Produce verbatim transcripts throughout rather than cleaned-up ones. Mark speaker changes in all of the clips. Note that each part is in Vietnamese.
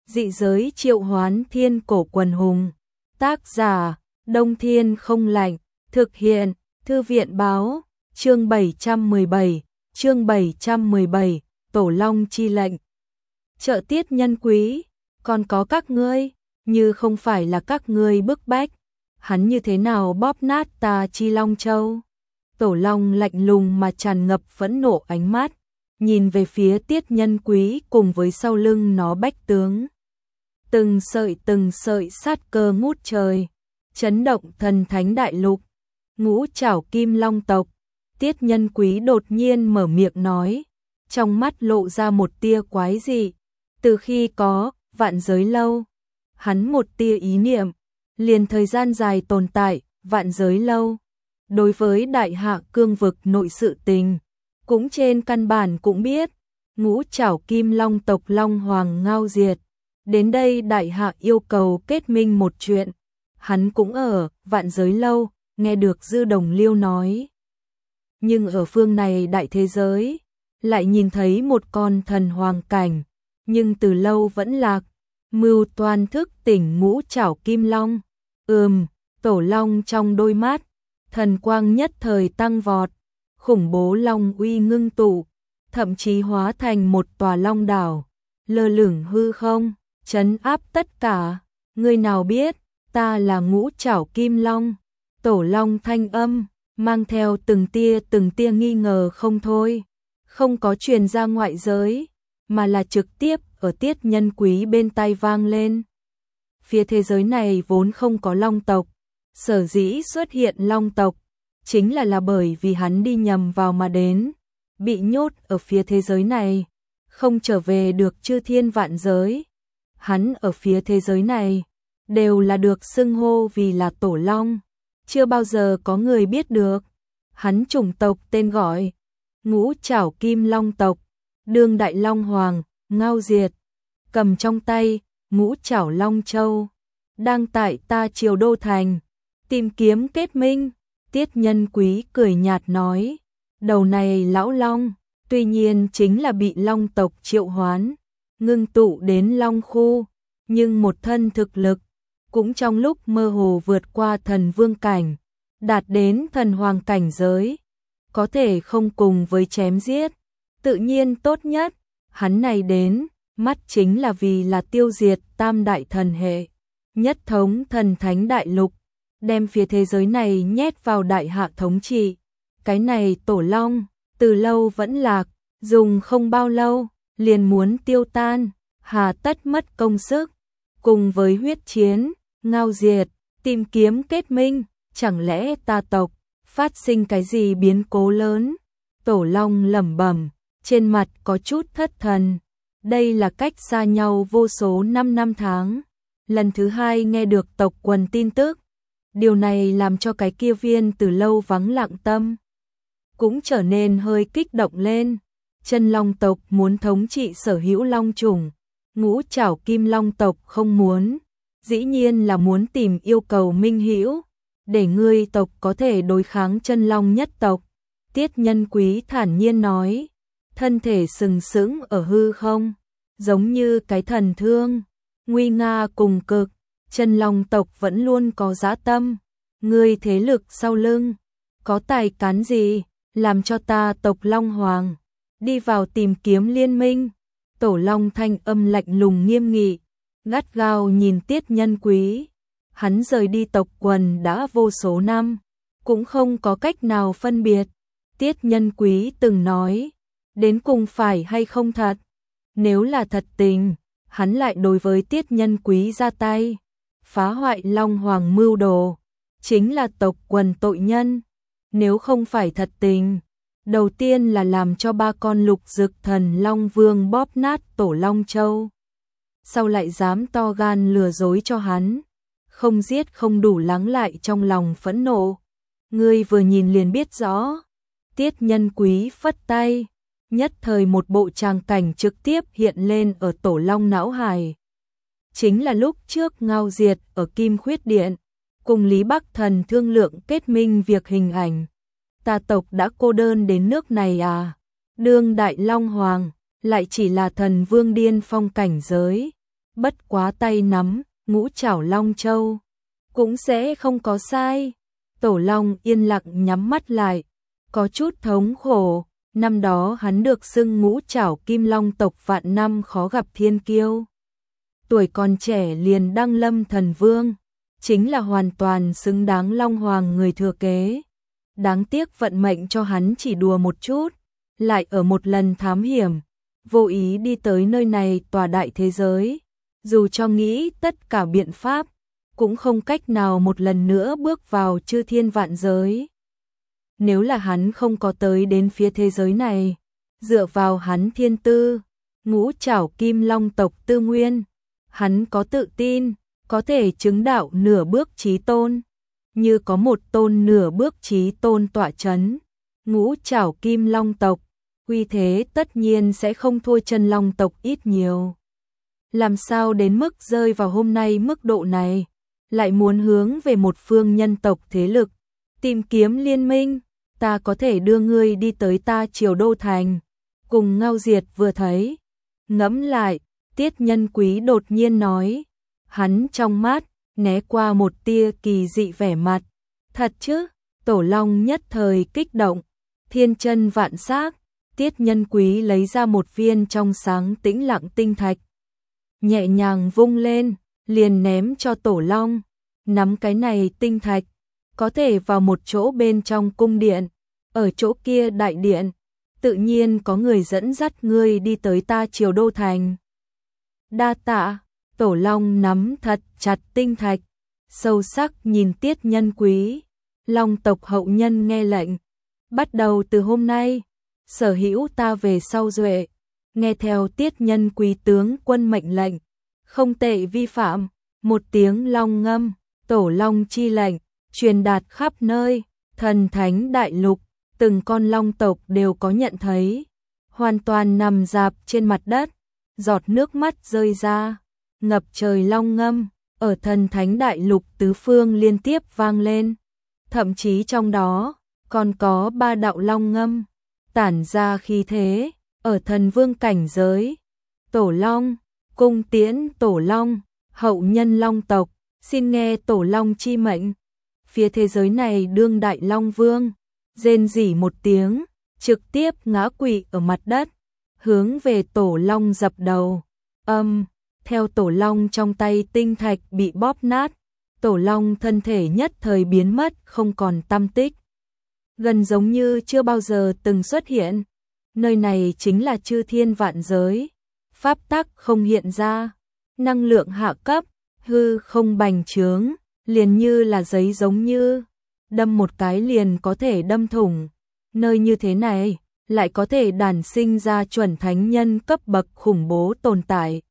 Speaker 1: Dị giới triệu hoán thiên cổ quần hùng. Tác giả, Đông Thiên không lạnh. Thực hiện, Thư viện báo. Chương bảy trăm mười bảy, chương bảy trăm mười bảy, Tổ Long chi lệnh. Trợ tiết nhân quý, còn có các ngươi, như không phải là các ngươi bức bách, hắn như thế nào bóp nát ta chi Long Châu. Tổ Long lạnh lùng mà tràn ngập phẫn nộ ánh mắt, nhìn về phía tiết nhân quý cùng với sau lưng nó bách tướng. Từng sợi từng sợi sát cơ ngút trời, chấn động thần thánh đại lục. Ngũ Trảo Kim Long tộc, tiết nhân quý đột nhiên mở miệng nói, trong mắt lộ ra một tia quái dị. Từ khi có vạn giới lâu, hắn một tia ý niệm, liền thời gian dài tồn tại, vạn giới lâu. Đối với đại hạ cương vực nội sự tình, cũng trên căn bản cũng biết, Ngũ Trảo Kim Long tộc Long Hoàng ngao diệt. Đến đây đại hạ yêu cầu kết minh một chuyện, hắn cũng ở vạn giới lâu, nghe được Dư Đồng Liêu nói. Nhưng ở phương này đại thế giới, lại nhìn thấy một con thần hoàng cảnh, nhưng từ lâu vẫn lạc, mưu toan thức tỉnh Ngũ Trảo Kim Long. Ừm, Tổ Long trong đôi mắt, thần quang nhất thời tăng vọt, khủng bố long uy ngưng tụ, thậm chí hóa thành một tòa long đảo, lơ lửng hư không, trấn áp tất cả. Người nào biết, ta là Ngũ Trảo Kim Long. Tổ Long thanh âm, mang theo từng tia từng tia nghi ngờ không thôi, không có truyền ra ngoại giới, mà là trực tiếp ở tiết nhân quý bên tai vang lên. Phía thế giới này vốn không có long tộc, sở dĩ xuất hiện long tộc, chính là là bởi vì hắn đi nhầm vào mà đến, bị nhốt ở phía thế giới này, không trở về được chư thiên vạn giới. Hắn ở phía thế giới này, đều là được xưng hô vì là Tổ Long. Chưa bao giờ có người biết được, hắn chủng tộc tên gọi Ngũ Trảo Kim Long tộc, đương đại Long Hoàng, ngao diệt, cầm trong tay Ngũ Trảo Long Châu, đang tại ta Triều Đô Thành, tìm kiếm kết minh. Tiết nhân quý cười nhạt nói, đầu này lão Long, tuy nhiên chính là bị Long tộc triệu hoán, ngưng tụ đến Long khu, nhưng một thân thực lực, cũng trong lúc mơ hồ vượt qua thần vương cảnh, đạt đến thần hoàng cảnh giới, có thể không cùng với chém giết, tự nhiên tốt nhất, hắn này đến, mắt chính là vì là tiêu diệt tam đại thần hệ, nhất thống thần thánh đại lục, đem phía thế giới này nhét vào đại hạ thống trị. Cái này Tổ Long, từ lâu vẫn lạc, dùng không bao lâu, liền muốn tiêu tan, hà tất mất công sức, cùng với huyết chiến, ngao diệt, tìm kiếm kết minh, chẳng lẽ ta tộc phát sinh cái gì biến cố lớn? Tổ Long lẩm bẩm, trên mặt có chút thất thần. Đây là cách xa nhau vô số năm năm tháng, lần thứ hai nghe được tộc quần tin tức. Điều này làm cho cái kia viên từ lâu vắng lặng tâm cũng trở nên hơi kích động lên. Chân Long tộc muốn thống trị sở hữu long chủng, Ngũ Trảo Kim Long tộc không muốn, dĩ nhiên là muốn tìm yêu cầu minh hữu, để ngươi tộc có thể đối kháng Chân Long nhất tộc. Tiết nhân quý thản nhiên nói, thân thể sừng sững ở hư không, giống như cái thần thương, nguy nga cùng cực. Chân Long tộc vẫn luôn có dã tâm, ngươi thế lực sau lưng, có tài cán gì, làm cho ta tộc Long Hoàng đi vào tìm kiếm liên minh. Tổ Long thanh âm lạnh lùng nghiêm nghị, gắt gao nhìn Tiết nhân quý. Hắn rời đi tộc quần đã vô số năm, cũng không có cách nào phân biệt. Tiết nhân quý từng nói, đến cùng phải hay không thật. Nếu là thật tình, hắn lại đối với Tiết nhân quý ra tay, phá hoại Long Hoàng mưu đồ, chính là tộc quần tội nhân. Nếu không phải thật tình, đầu tiên là làm cho ba con lục dực thần Long Vương bóp nát Tổ Long Châu, sau lại dám to gan lừa dối cho hắn, không giết không đủ lắng lại trong lòng phẫn nộ. Ngươi vừa nhìn liền biết rõ. Tiết nhân quý phất tay, nhất thời một bộ tràng cảnh trực tiếp hiện lên ở Tổ Long não hải. Chính là lúc trước ngao diệt ở Kim Khuyết Điện, cùng Lý Bắc Thần thương lượng kết minh việc hình ảnh. Ta tộc đã cô đơn đến nước này à? Đương đại Long Hoàng, lại chỉ là thần vương điên phong cảnh giới. bất quá tay nắm ngũ trảo long châu cũng sẽ không có sai. Tổ Long yên lặng nhắm mắt lại, có chút thống khổ, năm đó hắn được xưng ngũ trảo kim long tộc vạn năm khó gặp thiên kiêu. Tuổi còn trẻ liền đăng lâm thần vương, chính là hoàn toàn xứng đáng Long Hoàng người thừa kế. Đáng tiếc vận mệnh cho hắn chỉ đùa một chút, lại ở một lần thám hiểm, vô ý đi tới nơi này tòa đại thế giới. Dù cho nghĩ tất cả biện pháp, cũng không cách nào một lần nữa bước vào chư thiên vạn giới. Nếu là hắn không có tới đến phía thế giới này, dựa vào hắn thiên tư, ngũ trảo kim long tộc tư nguyên, hắn có tự tin, có thể chứng đạo nửa bước chí tôn. Như có một tôn nửa bước chí tôn tọa chấn, ngũ trảo kim long tộc, uy thế tất nhiên sẽ không thua chân long tộc ít nhiều. Làm sao đến mức rơi vào hôm nay mức độ này, lại muốn hướng về một phương nhân tộc thế lực, tìm kiếm liên minh, ta có thể đưa ngươi đi tới ta Triều Đô Thành. Cùng Ngao Diệt vừa thấy, ngẫm lại, Tiết Nhân Quý đột nhiên nói, hắn trong mắt né qua một tia kỳ dị vẻ mặt. Thật chứ? Tổ Long nhất thời kích động, thiên chân vạn xác. Tiết Nhân Quý lấy ra một viên trong sáng tĩnh lặng tinh thạch, nhẹ nhàng vung lên, liền ném cho Tổ Long. Nắm cái này tinh thạch, có thể vào một chỗ bên trong cung điện, ở chỗ kia đại điện, tự nhiên có người dẫn dắt ngươi đi tới ta Triều Đô Thành. Đa tạ. Tổ Long nắm thật chặt tinh thạch, sâu sắc nhìn Tiết Nhân Quý. Long tộc hậu nhân nghe lệnh, bắt đầu từ hôm nay, sở hữu ta về sau duệ, nghe theo Tiết Nhân Quý tướng quân mệnh lệnh, không tệ vi phạm. Một tiếng long ngâm, Tổ Long chi lệnh truyền đạt khắp nơi, thần thánh đại lục, từng con long tộc đều có nhận thấy, hoàn toàn nằm rạp trên mặt đất, giọt nước mắt rơi ra, ngập trời long ngâm ở thần thánh đại lục tứ phương liên tiếp vang lên, thậm chí trong đó còn có ba đạo long ngâm tản ra khí thế ở thần vương cảnh giới. Tổ Long, cung tiễn Tổ Long, hậu nhân long tộc, xin nghe Tổ Long chi mệnh. Phía thế giới này đương đại long vương rên rỉ một tiếng, trực tiếp ngã quỵ ở mặt đất, hướng về Tổ Long dập đầu. Âm, theo Tổ Long trong tay tinh thạch bị bóp nát, Tổ Long thân thể nhất thời biến mất không còn tăm tích, gần giống như chưa bao giờ từng xuất hiện. Nơi này chính là chư thiên vạn giới, pháp tắc không hiện ra, năng lượng hạ cấp, hư không bành trướng, liền như là giấy giống như, đâm một cái liền có thể đâm thủng. Nơi như thế này, lại có thể đản sinh ra chuẩn thánh nhân cấp bậc khủng bố tồn tại.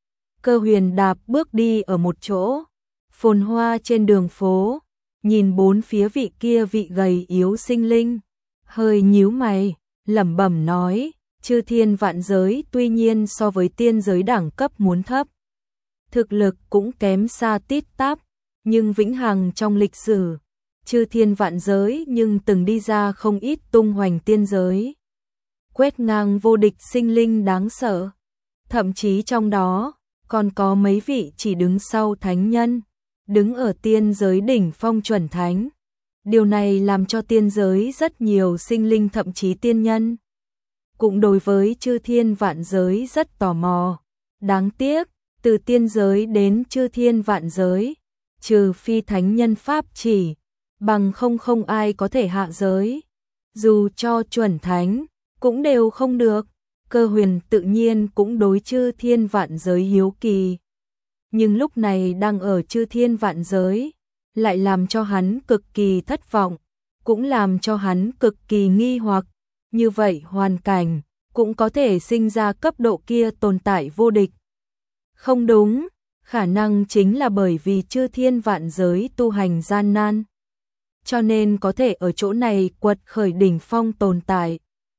Speaker 1: Cơ Huyền đạp bước đi ở một chỗ, phồn hoa trên đường phố, nhìn bốn phía vị kia vị gầy yếu sinh linh, hơi nhíu mày, lẩm bẩm nói, chư thiên vạn giới tuy nhiên so với tiên giới đẳng cấp muốn thấp, thực lực cũng kém xa tít tắp, nhưng vĩnh hằng trong lịch sử, chư thiên vạn giới nhưng từng đi ra không ít tung hoành tiên giới, quét ngang vô địch sinh linh đáng sợ, thậm chí trong đó còn có mấy vị chỉ đứng sau thánh nhân, đứng ở tiên giới đỉnh phong chuẩn thánh. Điều này làm cho tiên giới rất nhiều sinh linh thậm chí tiên nhân cũng đối với chư thiên vạn giới rất tò mò. Đáng tiếc, từ tiên giới đến chư thiên vạn giới, trừ phi thánh nhân pháp chỉ, bằng không không ai có thể hạ giới. Dù cho chuẩn thánh, cũng đều không được. Cơ Huyền tự nhiên cũng đối chư thiên vạn giới hiếu kỳ. Nhưng lúc này đang ở chư thiên vạn giới, lại làm cho hắn cực kỳ thất vọng, cũng làm cho hắn cực kỳ nghi hoặc. Như vậy hoàn cảnh, cũng có thể sinh ra cấp độ kia tồn tại vô địch. Không đúng, khả năng chính là bởi vì chư thiên vạn giới tu hành gian nan, cho nên có thể ở chỗ này quật khởi đỉnh phong tồn tại,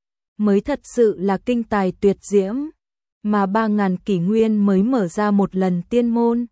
Speaker 1: mới thật sự là kinh tài tuyệt diễm, mà ba ngàn kỷ nguyên mới mở ra một lần tiên môn.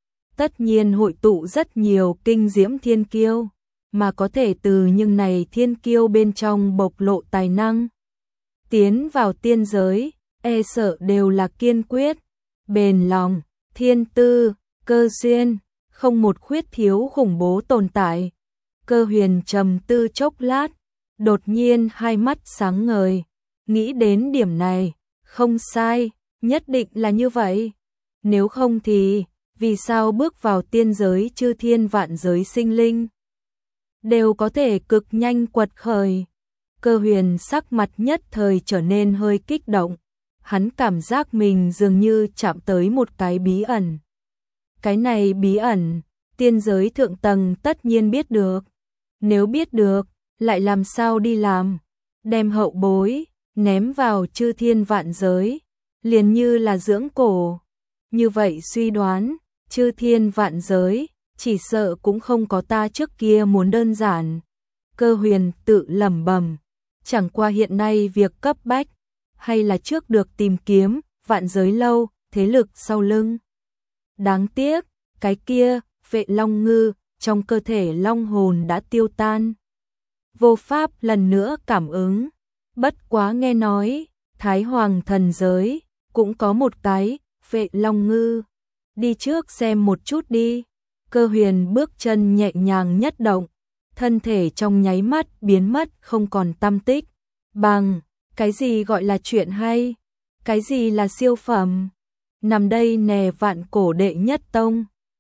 Speaker 1: Tất nhiên hội tụ rất nhiều kinh diễm thiên kiêu, mà có thể từ những này thiên kiêu bên trong bộc lộ tài năng, tiến vào tiên giới, e sợ đều là kiên quyết, bền lòng, thiên tư, cơ duyên, không một khuyết thiếu khủng bố tồn tại. Cơ Huyền trầm tư chốc lát, đột nhiên hai mắt sáng ngời, nghĩ đến điểm này, không sai, nhất định là như vậy. Nếu không thì, vì sao bước vào tiên giới chư thiên vạn giới sinh linh đều có thể cực nhanh quật khởi? Cơ Huyền sắc mặt nhất thời trở nên hơi kích động, hắn cảm giác mình dường như chạm tới một cái bí ẩn. Cái này bí ẩn, tiên giới thượng tầng tất nhiên biết được. Nếu biết được, lại làm sao đi làm? Đem hậu bối, ném vào chư thiên vạn giới, liền như là dưỡng cổ. Như vậy suy đoán, chư thiên vạn giới, chỉ sợ cũng không có ta trước kia muốn đơn giản. Cơ Huyền tự lẩm bẩm, chẳng qua hiện nay việc cấp bách, hay là trước được tìm kiếm, vạn giới lâu, thế lực sau lưng. Đáng tiếc, cái kia, Vệ Long Ngư, trong cơ thể long hồn đã tiêu tan. Vô pháp lần nữa cảm ứng, bất quá nghe nói, Thái Hoàng thần giới, cũng có một cái, Vệ Long Ngư. Đi trước xem một chút đi. Cơ Huyền bước chân nhẹ nhàng nhất động, thân thể trong nháy mắt biến mất không còn tăm tích. Bằng, cái gì gọi là chuyện hay? Cái gì là siêu phẩm? Nằm đây nè vạn cổ đệ nhất tông.